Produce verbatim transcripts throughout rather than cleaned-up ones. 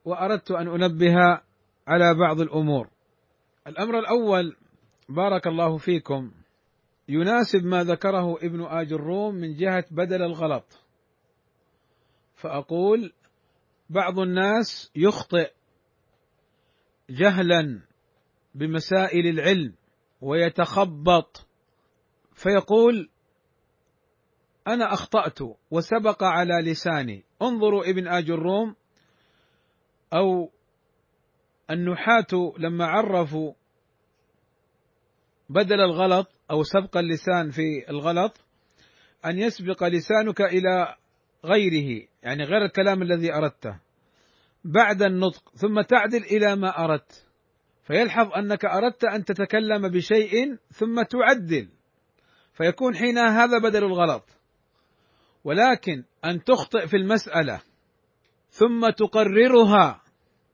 وأردت أن أنبه على بعض الأمور. الأمر الأول بارك الله فيكم يناسب ما ذكره ابن آج الروم من جهة بدل الغلط، فأقول بعض الناس يخطئ جهلا بمسائل العلم ويتخبط فيقول أنا أخطأت وسبق على لساني. انظروا ابن آج الروم أو النحاة لما عرفوا بدل الغلط أو سبق اللسان في الغلط أن يسبق لسانك إلى غيره، يعني غير الكلام الذي أردته بعد النطق ثم تعدل إلى ما أردت، فيلحظ أنك أردت أن تتكلم بشيء ثم تعدل، فيكون حينها هذا بدل الغلط. ولكن أن تخطئ في المسألة ثم تقررها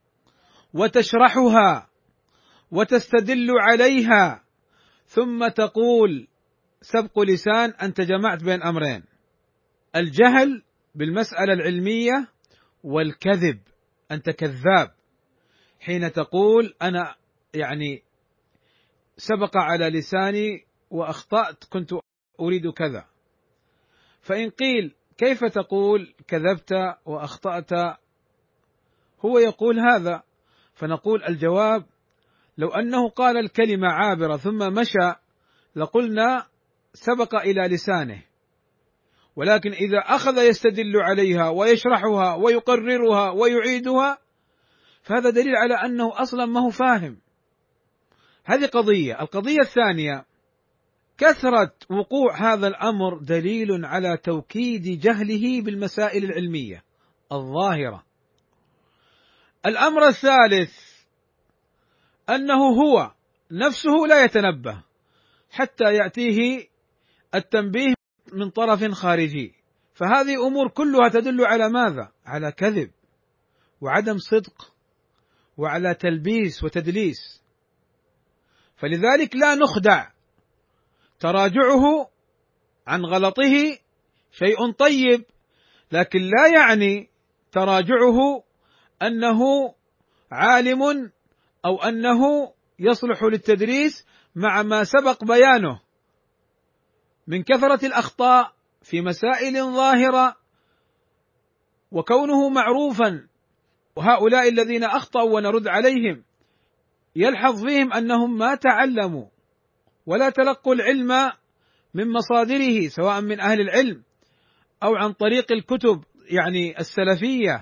وتشرحها وتستدل عليها ثم تقول سبق لسان، أنت جمعت بين أمرين: الجهل بالمسألة العلمية والكذب. أنت كذاب حين تقول أنا يعني سبق على لساني وأخطأت كنت أريد كذا. فإن قيل كيف تقول كذبت وأخطأت، هو يقول هذا، فنقول الجواب لو أنه قال الكلمة عابرة ثم مشى لقلنا سبق إلى لسانه، ولكن إذا أخذ يستدل عليها ويشرحها ويقررها ويعيدها فهذا دليل على أنه أصلا ما هو فاهم. هذه قضية. القضية الثانية كثرة وقوع هذا الأمر دليل على توكيد جهله بالمسائل العلمية الظاهرة. الأمر الثالث أنه هو نفسه لا يتنبه حتى يأتيه التنبيه من طرف خارجي، فهذه أمور كلها تدل على ماذا؟ على كذب وعدم صدق وعلى تلبيس وتدليس. فلذلك لا نخدع، تراجعه عن غلطه شيء طيب، لكن لا يعني تراجعه أنه عالم أو أنه يصلح للتدريس مع ما سبق بيانه من كثرة الأخطاء في مسائل ظاهرة، وكونه معروفا وهؤلاء الذين أخطأوا ونرد عليهم يلحظ فيهم أنهم ما تعلموا ولا تلقوا العلم من مصادره سواء من أهل العلم أو عن طريق الكتب يعني السلفية،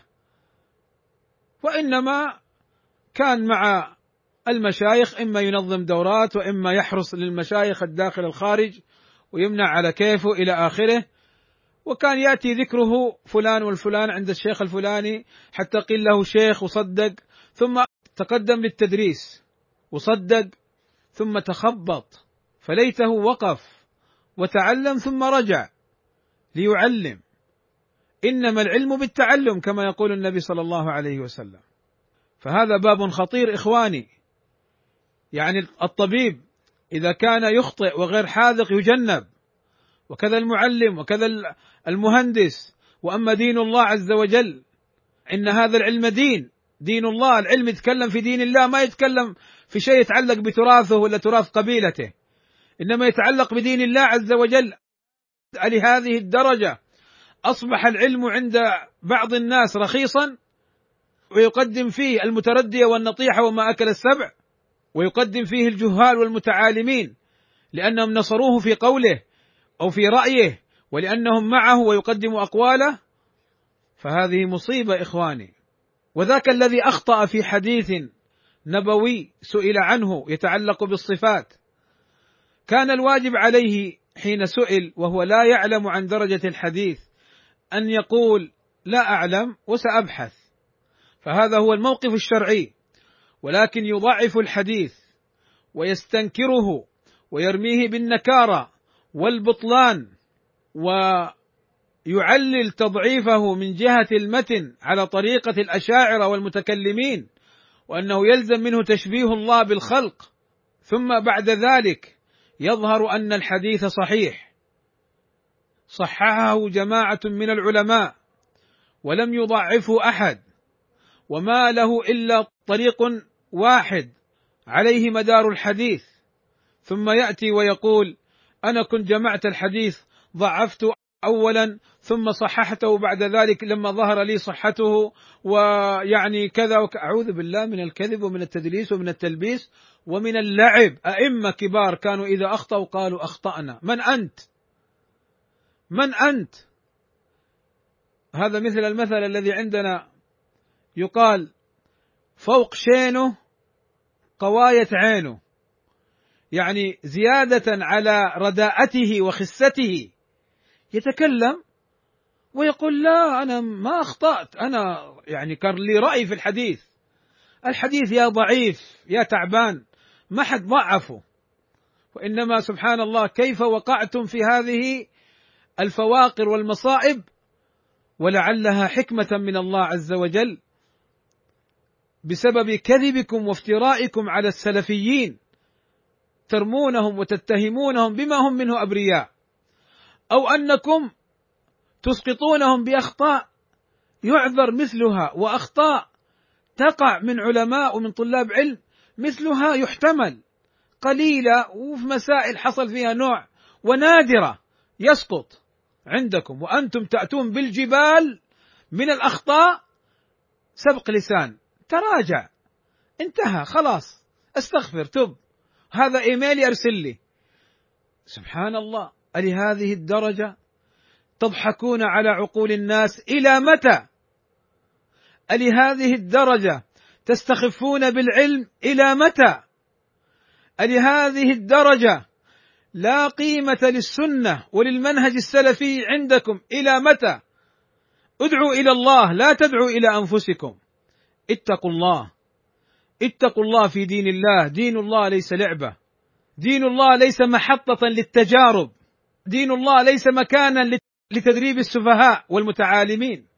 وإنما كان مع المشايخ إما ينظم دورات وإما يحرص للمشايخ الداخل الخارج ويمنع على كيفه إلى آخره، وكان يأتي ذكره فلان والفلان عند الشيخ الفلاني حتى قيل له شيخ وصدق، ثم تقدم للتدريس وصدق ثم تخبط، فليته وقف وتعلم ثم رجع ليعلم. إنما العلم بالتعلم كما يقول النبي صلى الله عليه وسلم. فهذا باب خطير إخواني، يعني الطبيب إذا كان يخطئ وغير حاذق يجنب، وكذا المعلم وكذا المهندس. وأما دين الله عز وجل إن هذا العلم دين دين الله، العلم يتكلم في دين الله، ما يتكلم في شيء يتعلق بتراثه ولا تراث قبيلته، إنما يتعلق بدين الله عز وجل. لهذه الدرجة أصبح العلم عند بعض الناس رخيصا، ويقدم فيه المتردية والنطيحة وما أكل السبع، ويقدم فيه الجهال والمتعالمين لأنهم نصروه في قوله أو في رأيه ولأنهم معه ويقدم أقواله. فهذه مصيبة إخواني. وذاك الذي أخطأ في حديث نبوي سئل عنه يتعلق بالصفات، كان الواجب عليه حين سئل وهو لا يعلم عن درجة الحديث أن يقول لا أعلم وسأبحث، فهذا هو الموقف الشرعي، ولكن يضعف الحديث ويستنكره ويرميه بالنكارة والبطلان، ويعلل تضعيفه من جهة المتن على طريقة الأشاعرة والمتكلمين، وأنه يلزم منه تشبيه الله بالخلق، ثم بعد ذلك يظهر أن الحديث صحيح صححه جماعة من العلماء ولم يضعفه أحد، وما له إلا طريق واحد عليه مدار الحديث، ثم يأتي ويقول: أنا كنت جمعت الحديث، ضعفت أولا ثم صححته بعد ذلك لما ظهر لي صحته، ويعني كذا وك... أعوذ بالله من الكذب ومن التدليس ومن التلبيس ومن اللعب. أئمة كبار كانوا إذا أخطأوا قالوا: أخطأنا. من أنت؟ من أنت؟ هذا مثل المثل الذي عندنا يقال: فوق شينه قواية عينه، يعني زيادة على رداءته وخسته يتكلم ويقول: لا أنا ما أخطأت، أنا يعني كان لي رأي في الحديث، الحديث يا ضعيف يا تعبان، ما حد ضعفه. وإنما سبحان الله كيف وقعتم في هذه الفواقر والمصائب، ولعلها حكمة من الله عز وجل بسبب كذبكم وافترائكم على السلفيين، ترمونهم وتتهمونهم بما هم منه أبرياء، أو أنكم تسقطونهم بأخطاء يعذر مثلها، وأخطاء تقع من علماء ومن طلاب علم مثلها يحتمل، قليلة وفي مسائل حصل فيها نوع ونادرة يسقط عندكم، وأنتم تأتون بالجبال من الأخطاء. سبق لسان، تراجع، انتهى، خلاص، استغفر، تب، هذا إيميلي أرسل لي. سبحان الله، ألهذه الدرجة تضحكون على عقول الناس؟ إلى متى؟ ألهذه الدرجة تستخفون بالعلم؟ إلى متى؟ ألهذه الدرجة لا قيمة للسنة وللمنهج السلفي عندكم؟ إلى متى؟ ادعوا إلى الله، لا تدعوا إلى أنفسكم. اتقوا الله، اتقوا الله في دين الله. دين الله ليس لعبة، دين الله ليس محطة للتجارب، دين الله ليس مكانا لتدريب السفهاء والمتعالمين.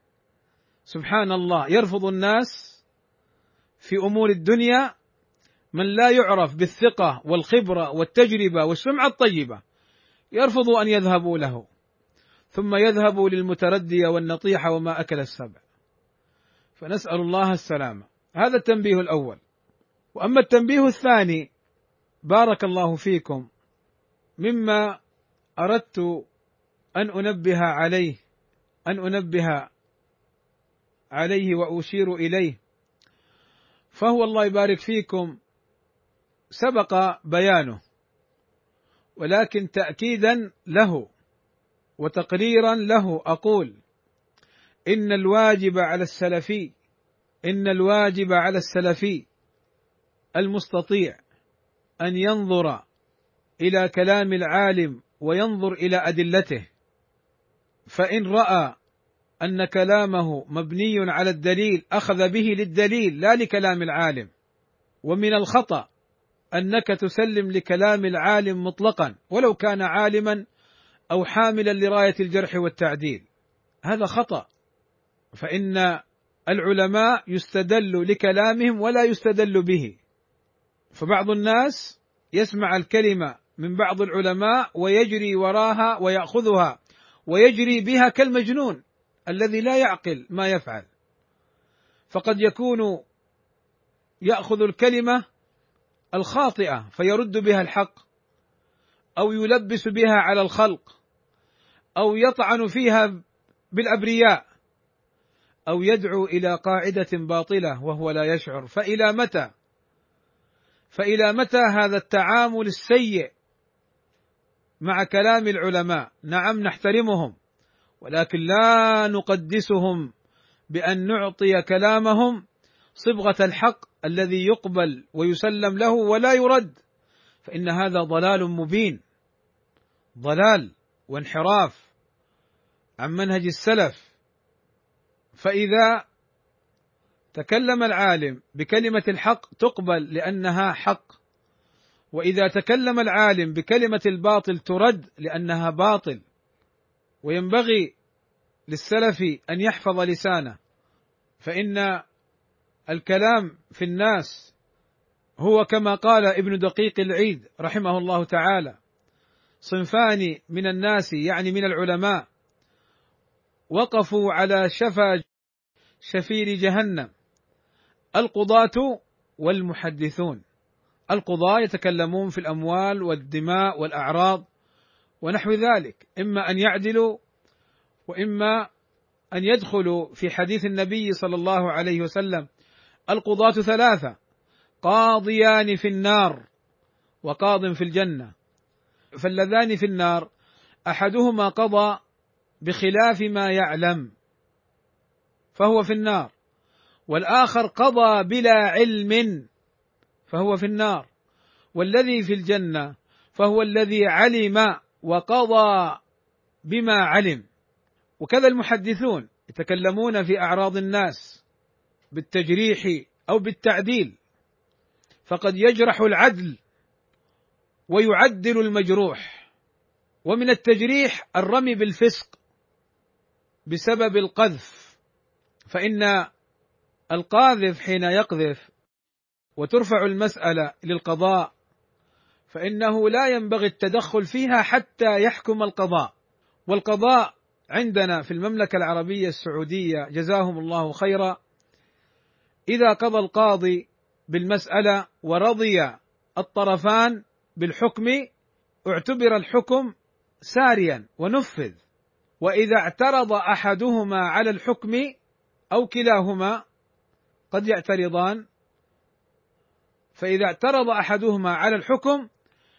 سبحان الله، يرفض الناس في أمور الدنيا من لا يعرف بالثقة والخبرة والتجربة والسمعة الطيبة، يرفض أن يذهبوا له، ثم يذهبوا للمتردية والنطيحة وما أكل السبع. فنسأل الله السلامة. هذا التنبيه الأول. وأما التنبيه الثاني بارك الله فيكم، مما أردت أن أنبه عليه أن أنبه عليه وأشير إليه، فهو الله يبارك فيكم سبق بيانه، ولكن تأكيدا له وتقريرا له أقول: إن الواجب على السلفي إن الواجب على السلفي المستطيع أن ينظر إلى كلام العالم وينظر إلى أدلته، فإن رأى أن كلامه مبني على الدليل أخذ به للدليل لا لكلام العالم. ومن الخطأ أنك تسلم لكلام العالم مطلقا ولو كان عالما أو حاملا لراية الجرح والتعديل، هذا خطأ. فإن العلماء يستدل لكلامهم ولا يستدل به. فبعض الناس يسمع الكلمة من بعض العلماء ويجري وراها ويأخذها ويجري بها كالمجنون الذي لا يعقل ما يفعل، فقد يكون يأخذ الكلمة الخاطئة فيرد بها الحق، أو يلبس بها على الخلق، أو يطعن فيها بالأبرياء، أو يدعو إلى قاعدة باطلة وهو لا يشعر. فإلى متى؟ فإلى متى هذا التعامل السيء مع كلام العلماء؟ نعم نحترمهم، ولكن لا نقدسهم بأن نعطي كلامهم صبغة الحق الذي يقبل ويسلم له ولا يرد، فإن هذا ضلال مبين، ضلال وانحراف عن منهج السلف. فإذا تكلم العالم بكلمة الحق تقبل لأنها حق، وإذا تكلم العالم بكلمة الباطل ترد لأنها باطل. وينبغي للسلف أن يحفظ لسانه، فإن الكلام في الناس هو كما قال ابن دقيق العيد رحمه الله تعالى: صنفان من الناس، يعني من العلماء، وقفوا على شفا شفير جهنم القضاة والمحدثون. القضاة يتكلمون في الأموال والدماء والأعراض ونحو ذلك، إما أن يعدلوا وإما أن يدخلوا في حديث النبي صلى الله عليه وسلم: القضاة ثلاثة، قاضيان في النار وقاض في الجنة. فاللذان في النار أحدهما قضى بخلاف ما يعلم فهو في النار، والآخر قضى بلا علم فهو في النار، والذي في الجنة فهو الذي علم وقضى بما علم. وكذا المحدثون يتكلمون في أعراض الناس بالتجريح أو بالتعديل، فقد يجرح العدل ويعدل المجروح. ومن التجريح الرمي بالفسق بسبب القذف، فإن القاذف حين يقذف وترفع المسألة للقضاء فإنه لا ينبغي التدخل فيها حتى يحكم القضاء. والقضاء عندنا في المملكة العربية السعودية جزاهم الله خيرا، إذا قضى القاضي بالمسألة ورضي الطرفان بالحكم اعتبر الحكم ساريا ونفذ، وإذا اعترض أحدهما على الحكم أو كلاهما، قد يعترضان، فإذا اعترض أحدهما على الحكم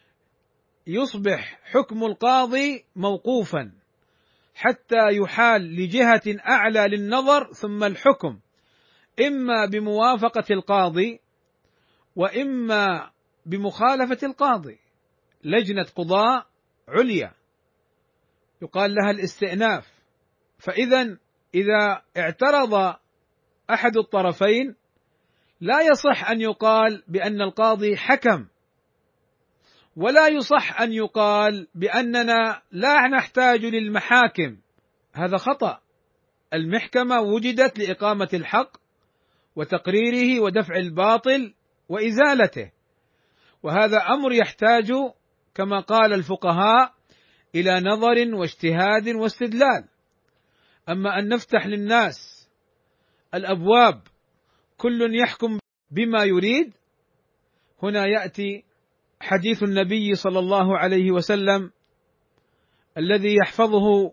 يصبح حكم القاضي موقوفا حتى يحال لجهة أعلى للنظر، ثم الحكم إما بموافقة القاضي وإما بمخالفة القاضي. لجنة قضاء عليا يقال لها الاستئناف. فإذا إذا اعترض أحد الطرفين لا يصح أن يقال بأن القاضي حكم، ولا يصح أن يقال بأننا لا نحتاج للمحاكم، هذا خطأ. المحكمة وجدت لإقامة الحق وتقريره ودفع الباطل وإزالته، وهذا أمر يحتاج كما قال الفقهاء إلى نظر واجتهاد واستدلال. أما أن نفتح للناس الأبواب كل يحكم بما يريد، هنا يأتي حديث النبي صلى الله عليه وسلم الذي يحفظه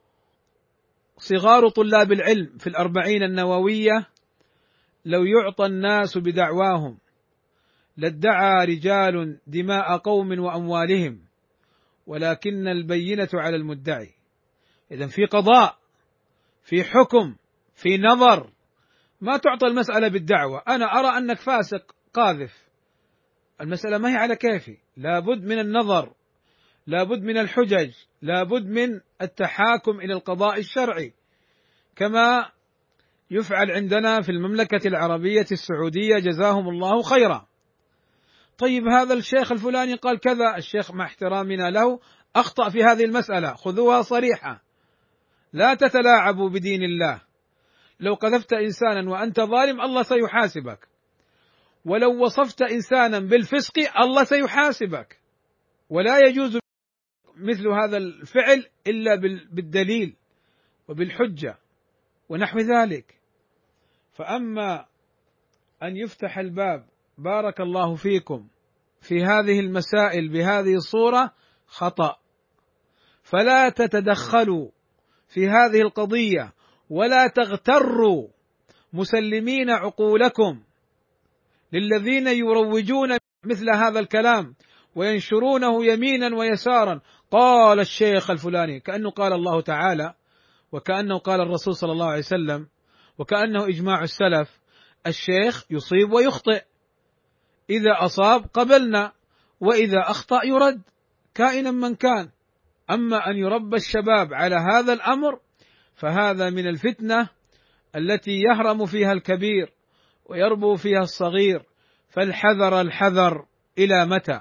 صغار طلاب العلم في الأربعين النووية: لو يعطى الناس بدعواهم لادعى رجال دماء قوم وأموالهم ولكن البينة على المدعي. إذن في قضاء، في حكم، في نظر، ما تعطى المسألة بالدعوة. أنا أرى أنك فاسق قاذف، المسألة ما هي على كيفي، لابد من النظر، لابد من الحجج، لابد من التحاكم إلى القضاء الشرعي كما يفعل عندنا في المملكة العربية السعودية جزاهم الله خيرا. طيب هذا الشيخ الفلاني قال كذا، الشيخ مع احترامنا له أخطأ في هذه المسألة، خذوها صريحة، لا تتلاعبوا بدين الله. لو قذفت إنسانا وأنت ظالم الله سيحاسبك، ولو وصفت إنسانا بالفسق الله سيحاسبك، ولا يجوز مثل هذا الفعل إلا بالدليل وبالحجة ونحو ذلك. فأما أن يفتح الباب بارك الله فيكم في هذه المسائل بهذه الصورة خطأ، فلا تتدخلوا في هذه القضية ولا تغتروا مسلمين عقولكم للذين يروجون مثل هذا الكلام وينشرونه يمينا ويسارا. قال الشيخ الفلاني، كأنه قال الله تعالى، وكأنه قال الرسول صلى الله عليه وسلم، وكأنه إجماع السلف. الشيخ يصيب ويخطئ، إذا أصاب قبلنا وإذا أخطأ يرد كائنا من كان. أما أن يربى الشباب على هذا الأمر فهذا من الفتنة التي يهرم فيها الكبير ويربو فيها الصغير. فالحذر الحذر. إلى متى؟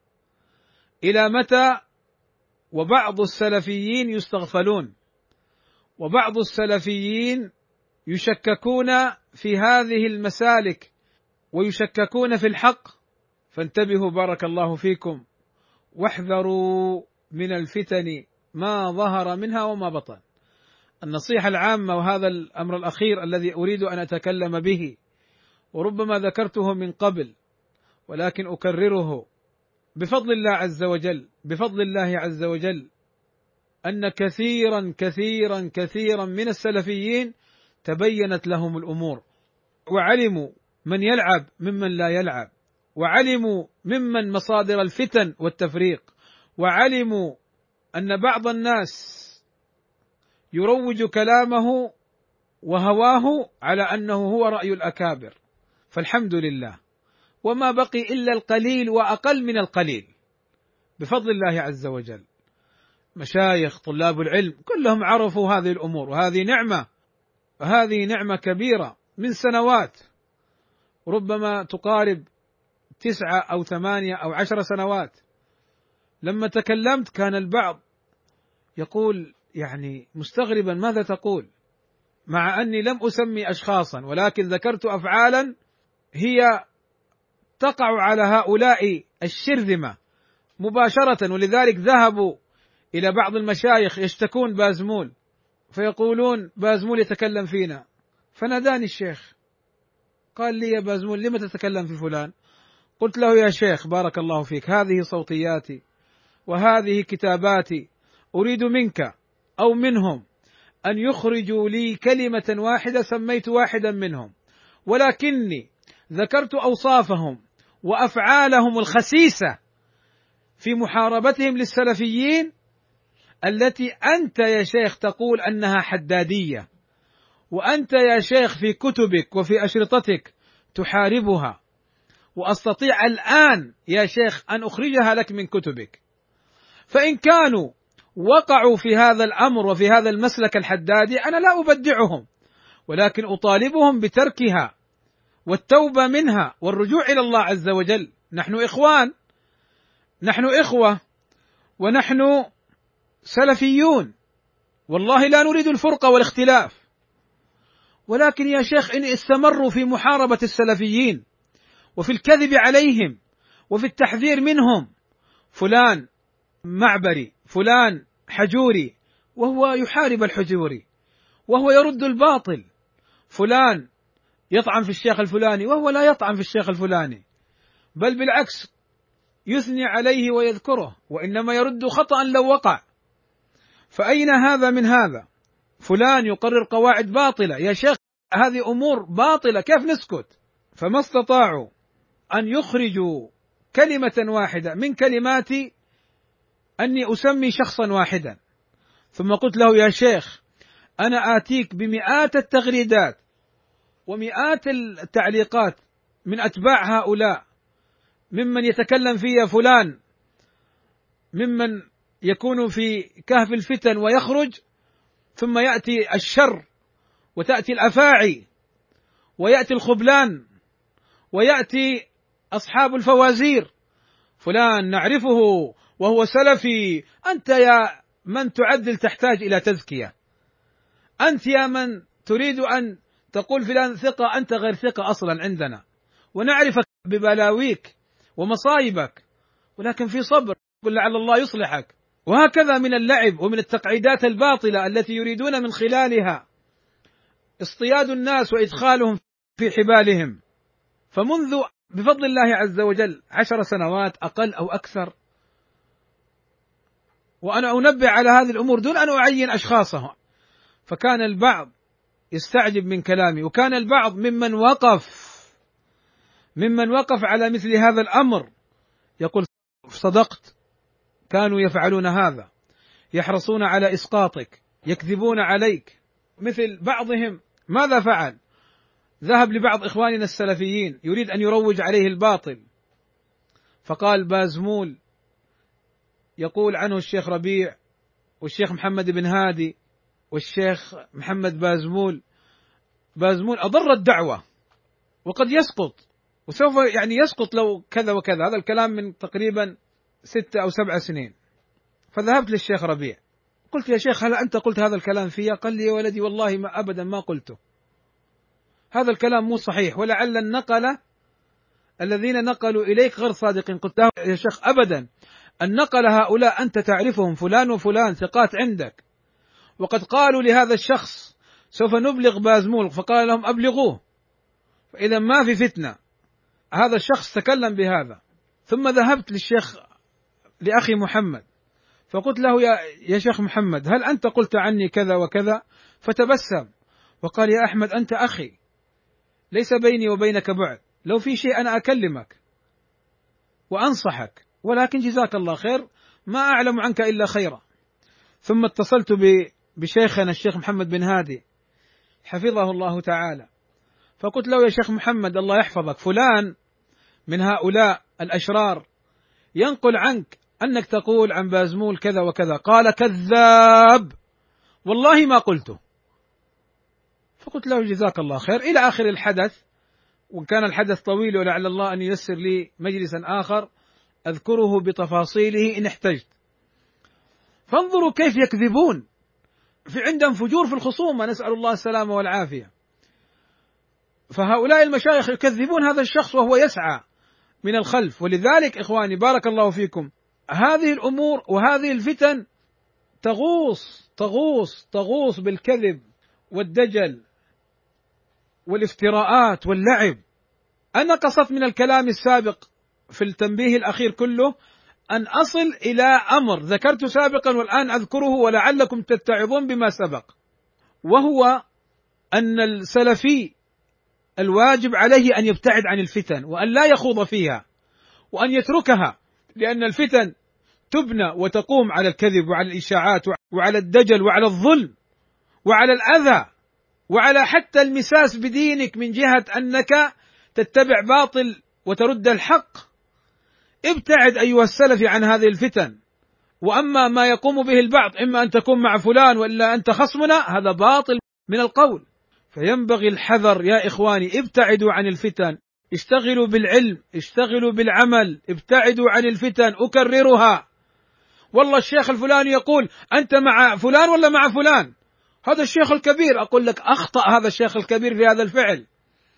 إلى متى؟ وبعض السلفيين يستغفلون، وبعض السلفيين يشككون في هذه المسالك ويشككون في الحق. فانتبهوا بارك الله فيكم، واحذروا من الفتن ما ظهر منها وما بطن. النصيحة العامة، وهذا الأمر الأخير الذي أريد أن أتكلم به وربما ذكرته من قبل، ولكن أكرره بفضل الله عز وجل، بفضل الله عز وجل، أن كثيرا كثيرا كثيرا من السلفيين تبينت لهم الأمور، وعلموا من يلعب ممن لا يلعب، وعلموا ممن مصادر الفتن والتفريق، وعلموا أن بعض الناس يروج كلامه وهواه على أنه هو رأي الأكابر، فالحمد لله، وما بقي إلا القليل وأقل من القليل بفضل الله عز وجل. مشايخ طلاب العلم كلهم عرفوا هذه الأمور، وهذه نعمة، وهذه نعمة كبيرة من سنوات، ربما تقارب تسعة أو ثمانية أو عشر سنوات. لما تكلمت كان البعض يقول يعني مستغربا ماذا تقول، مع أني لم أسمي أشخاصا، ولكن ذكرت أفعالا هي تقع على هؤلاء الشرذمة مباشرة، ولذلك ذهبوا إلى بعض المشايخ يشتكون بازمول، فيقولون بازمول يتكلم فينا. فناداني الشيخ قال لي يا بازمول لم تتكلم في فلان؟ قلت له يا شيخ بارك الله فيك، هذه صوتياتي وهذه كتاباتي، أريد منك أو منهم أن يخرجوا لي كلمة واحدة سميت واحدا منهم، ولكني ذكرت أوصافهم وأفعالهم الخسيسة في محاربتهم للسلفيين التي أنت يا شيخ تقول أنها حدادية، وأنت يا شيخ في كتبك وفي أشرطتك تحاربها، وأستطيع الآن يا شيخ أن أخرجها لك من كتبك. فإن كانوا وقعوا في هذا الأمر وفي هذا المسلك الحدادي أنا لا أبدعهم، ولكن أطالبهم بتركها والتوبة منها والرجوع إلى الله عز وجل. نحن إخوان، نحن إخوة، ونحن سلفيون، والله لا نريد الفرقة والاختلاف، ولكن يا شيخ إن استمروا في محاربة السلفيين وفي الكذب عليهم وفي التحذير منهم، فلان معبري، فلان حجوري وهو يحارب الحجوري وهو يرد الباطل، فلان يطعن في الشيخ الفلاني وهو لا يطعن في الشيخ الفلاني، بل بالعكس يثني عليه ويذكره، وإنما يرد خطأ لو وقع. فأين هذا من هذا؟ فلان يقرر قواعد باطلة، يا شيخ هذه أمور باطلة كيف نسكت؟ فما استطاعوا أن يخرجوا كلمة واحدة من كلماتي أني أسمي شخصا واحدا. ثم قلت له يا شيخ أنا آتيك بمئات التغريدات ومئات التعليقات من أتباع هؤلاء، ممن يتكلم فيها فلان، ممن يكون في كهف الفتن ويخرج، ثم يأتي الشر وتأتي الأفاعي ويأتي الخبلان ويأتي أصحاب الفوازير، فلان نعرفه وهو سلفي. أنت يا من تعدل تحتاج إلى تزكية، أنت يا من تريد أن تقول فلان ثقة، أنت غير ثقة أصلا عندنا، ونعرفك ببلاويك ومصايبك، ولكن في صبر، قل لعل الله يصلحك. وهكذا من اللعب ومن التقعيدات الباطلة التي يريدون من خلالها اصطياد الناس وإدخالهم في حبالهم. فمنذ بفضل الله عز وجل عشر سنوات أقل أو أكثر، وأنا أنبه على هذه الأمور دون أن أعين أشخاصهم، فكان البعض يستعجب من كلامي، وكان البعض ممن وقف ممن وقف على مثل هذا الأمر يقول صدقت، كانوا يفعلون هذا، يحرصون على إسقاطك، يكذبون عليك. مثل بعضهم ماذا فعل؟ ذهب لبعض إخواننا السلفيين يريد أن يروج عليه الباطل، فقال بازمول يقول عنه الشيخ ربيع والشيخ محمد بن هادي والشيخ محمد بازمول، بازمول أضر الدعوة وقد يسقط، وسوف يعني يسقط لو كذا وكذا. هذا الكلام من تقريبا ستة أو سبع سنين. فذهبت للشيخ ربيع قلت يا شيخ هل أنت قلت هذا الكلام فيها؟ قال لي يا ولدي والله ما أبدا ما قلته، هذا الكلام مو صحيح، ولعل النقلة الذين نقلوا إليك غير صادقين. قلت له يا شيخ أبدا، النقل هؤلاء أنت تعرفهم، فلان وفلان ثقات عندك، وقد قالوا لهذا الشخص سوف نبلغ بازمول، فقال لهم أبلغوه، فإذا ما في فتنة. هذا الشخص تكلم بهذا، ثم ذهبت للشيخ لأخي محمد فقلت له يا, يا شيخ محمد هل أنت قلت عني كذا وكذا؟ فتبسم وقال يا أحمد أنت أخي ليس بيني وبينك بعد، لو في شيء أنا أكلمك وأنصحك، ولكن جزاك الله خير ما أعلم عنك إلا خيرا. ثم اتصلت بشيخنا الشيخ محمد بن هادي حفظه الله تعالى فقلت له يا شيخ محمد الله يحفظك فلان من هؤلاء الأشرار ينقل عنك أنك تقول عن بازمول كذا وكذا. قال كذاب والله ما قلته. فقلت له جزاك الله خير إلى آخر الحدث، وكان الحدث طويل ولعل الله أن ييسر لي مجلسا آخر أذكره بتفاصيله إن احتجت. فانظروا كيف يكذبون، في عندهم فجور في الخصومة، نسأل الله السلامة والعافية. فهؤلاء المشايخ يكذبون هذا الشخص وهو يسعى من الخلف. ولذلك إخواني بارك الله فيكم هذه الأمور وهذه الفتن تغوص تغوص تغوص بالكذب والدجل والافتراءات واللعب. أنا قصدت من الكلام السابق في التنبيه الأخير كله أن أصل إلى أمر ذكرت سابقا والآن أذكره ولعلكم تتعظون بما سبق، وهو أن السلفي الواجب عليه أن يبتعد عن الفتن وأن لا يخوض فيها وأن يتركها، لأن الفتن تبنى وتقوم على الكذب وعلى الإشاعات وعلى الدجل وعلى الظلم وعلى الأذى وعلى حتى المساس بدينك من جهة أنك تتبع باطل وترد الحق. ابتعد أيها السلفي عن هذه الفتن. وأما ما يقوم به البعض إما أن تكون مع فلان وإلا أنت خصمنا، هذا باطل من القول. فينبغي الحذر يا إخواني، ابتعدوا عن الفتن، اشتغلوا بالعلم، اشتغلوا بالعمل، ابتعدوا عن الفتن. أكررها، والله الشيخ الفلاني يقول أنت مع فلان ولا مع فلان؟ هذا الشيخ الكبير. أقول لك أخطأ هذا الشيخ الكبير في هذا الفعل،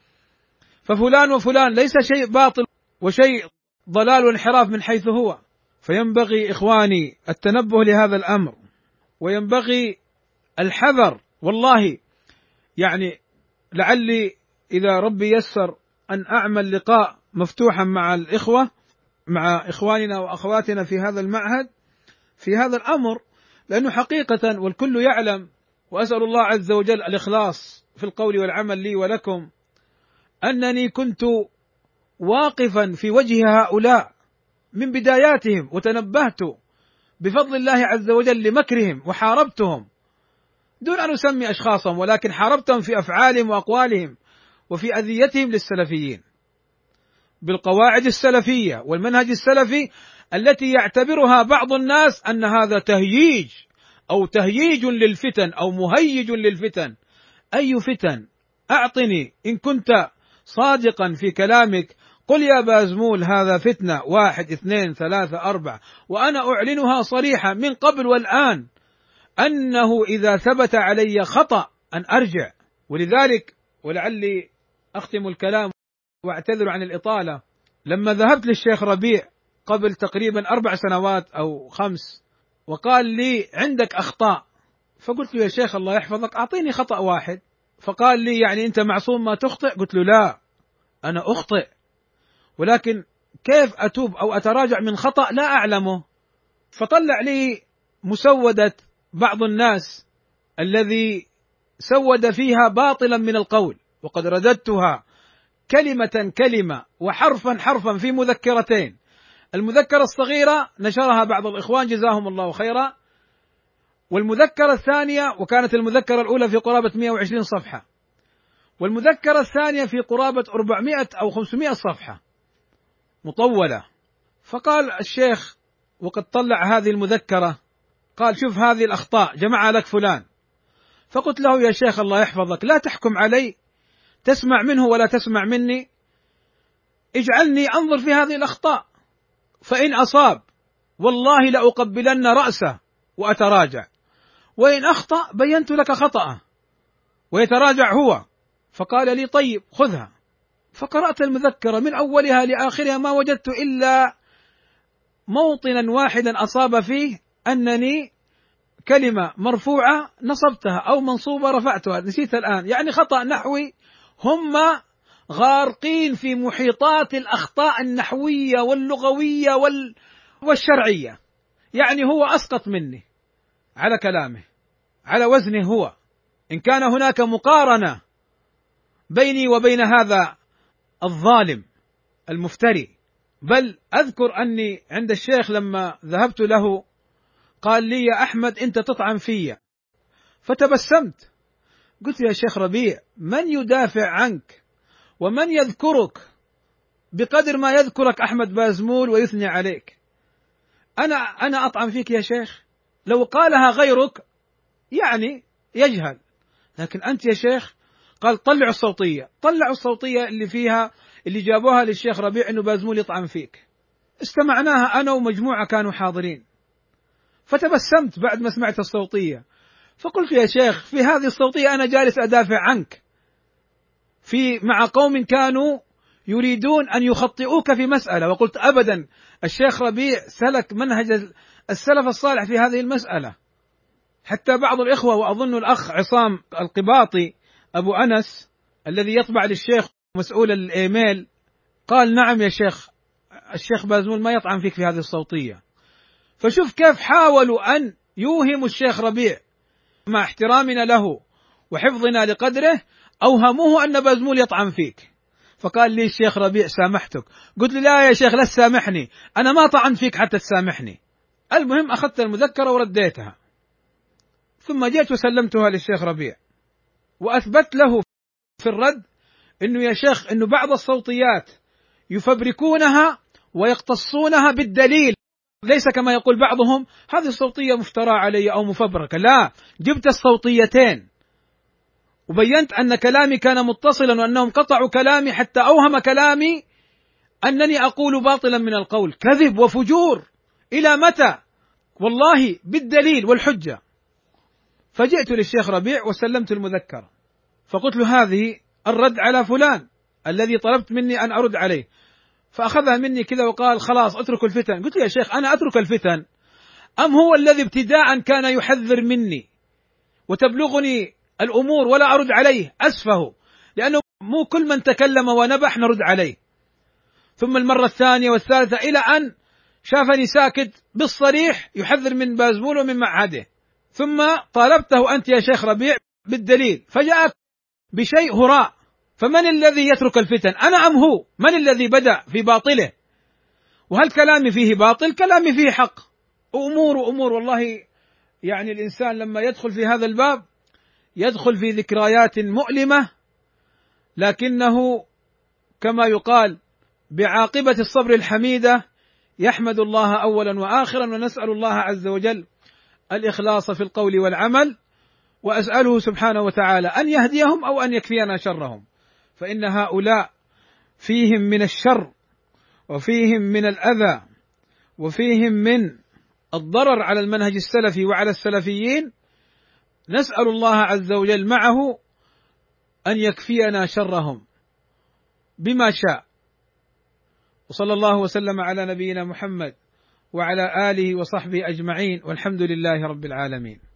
ففلان وفلان ليس شيء باطل وشيء ضلال وانحراف من حيث هو. فينبغي إخواني التنبه لهذا الأمر، وينبغي الحذر. والله يعني لعلي إذا ربي يسر أن أعمل لقاء مفتوحا مع الإخوة، مع إخواننا وأخواتنا في هذا المعهد في هذا الأمر، لأنه حقيقة والكل يعلم، وأسأل الله عز وجل الإخلاص في القول والعمل لي ولكم، أنني كنت واقفا في وجه هؤلاء من بداياتهم، وتنبهت بفضل الله عز وجل لمكرهم وحاربتهم دون أن أسمي أشخاصهم، ولكن حاربتهم في أفعالهم وأقوالهم وفي أذيتهم للسلفيين بالقواعد السلفية والمنهج السلفي التي يعتبرها بعض الناس أن هذا تهييج أو تهييج للفتن أو مهيج للفتن. أي فتن؟ أعطني إن كنت صادقا في كلامك، قل يا بازمول هذا فتنة واحد اثنين ثلاثة أربعة، وأنا أعلنها صريحة من قبل والآن أنه إذا ثبت علي خطأ أن أرجع. ولذلك ولعلي أختم الكلام وأعتذر عن الإطالة، لما ذهبت للشيخ ربيع قبل تقريبا أربع سنوات أو خمس وقال لي عندك أخطاء، فقلت له يا شيخ الله يحفظك أعطيني خطأ واحد. فقال لي يعني أنت معصوم ما تخطئ؟ قلت له لا، أنا أخطئ، ولكن كيف أتوب أو أتراجع من خطأ لا أعلمه. فطلع لي مسودة بعض الناس الذي سود فيها باطلا من القول، وقد رددتها كلمة كلمة وحرفا حرفا في مذكرتين. المذكرة الصغيرة نشرها بعض الإخوان جزاهم الله خيرا، والمذكرة الثانية، وكانت المذكرة الأولى في قرابة مئة وعشرين صفحة، والمذكرة الثانية في قرابة أربعمائة أو خمسمائة صفحة مطولة. فقال الشيخ وقد طلع هذه المذكرة، قال شوف هذه الأخطاء جمعها لك فلان. فقلت له يا شيخ الله يحفظك لا تحكم علي، تسمع منه ولا تسمع مني، اجعلني أنظر في هذه الأخطاء، فإن أصاب والله لأقبلن رأسه وأتراجع، وإن أخطأ بينت لك خطأه ويتراجع هو. فقال لي طيب خذها. فقرأت المذكرة من أولها لآخرها، ما وجدت إلا موطنا واحدا أصاب فيه أنني كلمة مرفوعة نصبتها أو منصوبة رفعتها، نسيت الآن، يعني خطأ نحوي هم غارقين في محيطات الأخطاء النحوية واللغوية وال... والشرعية، يعني هو أسقط مني على كلامه، على وزنه هو، إن كان هناك مقارنة بيني وبين هذا الظالم المفتري. بل أذكر أني عند الشيخ لما ذهبت له قال لي: يا أحمد أنت تطعن في، فتبسمت قلت: يا شيخ ربيع، من يدافع عنك ومن يذكرك بقدر ما يذكرك أحمد بازمول ويثني عليك؟ أنا أنا أطعن فيك يا شيخ؟ لو قالها غيرك يعني يجهل، لكن أنت يا شيخ. قال: طلعوا الصوتية. طلعوا الصوتية اللي فيها اللي جابوها للشيخ ربيع إنه بازمول يطعن فيك. استمعناها أنا ومجموعة كانوا حاضرين، فتبسمت بعد ما سمعت الصوتية، فقلت: يا شيخ، في هذه الصوتية أنا جالس أدافع عنك في مع قوم كانوا يريدون أن يخطئوك في مسألة، وقلت: أبدا، الشيخ ربيع سلك منهج السلف الصالح في هذه المسألة. حتى بعض الإخوة، وأظن الأخ عصام القباطي أبو أنس الذي يطبع للشيخ مسؤول الإيميل، قال: نعم يا شيخ، الشيخ بازمول ما يطعن فيك في هذه الصوتية. فشوف كيف حاولوا أن يوهموا الشيخ ربيع مع احترامنا له وحفظنا لقدره، أوهموه أن بازمول يطعن فيك. فقال لي الشيخ ربيع: سامحتك. قلت له: لا يا شيخ، لا تسامحني، أنا ما طعنت فيك حتى تسامحني. المهم أخذت المذكرة ورديتها، ثم جئت وسلمتها للشيخ ربيع، وأثبت له في الرد إنه يا شيخ إنه بعض الصوتيات يفبركونها ويقتصونها بالدليل، ليس كما يقول بعضهم هذه الصوتية مفترى علي أو مفبركة. لا، جبت الصوتيتين وبينت أن كلامي كان متصلا، وأنهم قطعوا كلامي حتى أوهم كلامي أنني أقول باطلا من القول. كذب وفجور إلى متى؟ والله بالدليل والحجة. فجئت للشيخ ربيع وسلمت المذكرة، فقلت له: هذه الرد على فلان الذي طلبت مني أن أرد عليه. فأخذها مني كذا وقال: خلاص اتركوا الفتن. قلت له: يا شيخ، أنا أترك الفتن أم هو الذي ابتداء كان يحذر مني وتبلغني الأمور ولا أرد عليه أسفه؟ لأنه مو كل من تكلم ونبح نرد عليه. ثم المرة الثانية والثالثة إلى أن شافني ساكت بالصريح يحذر من بازمول ومن معهده. ثم طالبته: أنت يا شيخ ربيع بالدليل، فجاءك بشيء هراء. فمن الذي يترك الفتن، أنا أم هو؟ من الذي بدأ في باطله؟ وهل كلامي فيه باطل؟ كلامي فيه حق. أمور وأمور والله، يعني الإنسان لما يدخل في هذا الباب يدخل في ذكريات مؤلمة، لكنه كما يقال بعاقبة الصبر الحميدة يحمد الله أولا وآخرا، ونسأل الله عز وجل الإخلاص في القول والعمل، وأسأله سبحانه وتعالى أن يهديهم أو أن يكفينا شرهم، فإن هؤلاء فيهم من الشر وفيهم من الأذى وفيهم من الضرر على المنهج السلفي وعلى السلفيين. نسأل الله عز وجل معه أن يكفينا شرهم بما شاء. وصلى الله وسلم على نبينا محمد وعلى آله وصحبه أجمعين، والحمد لله رب العالمين.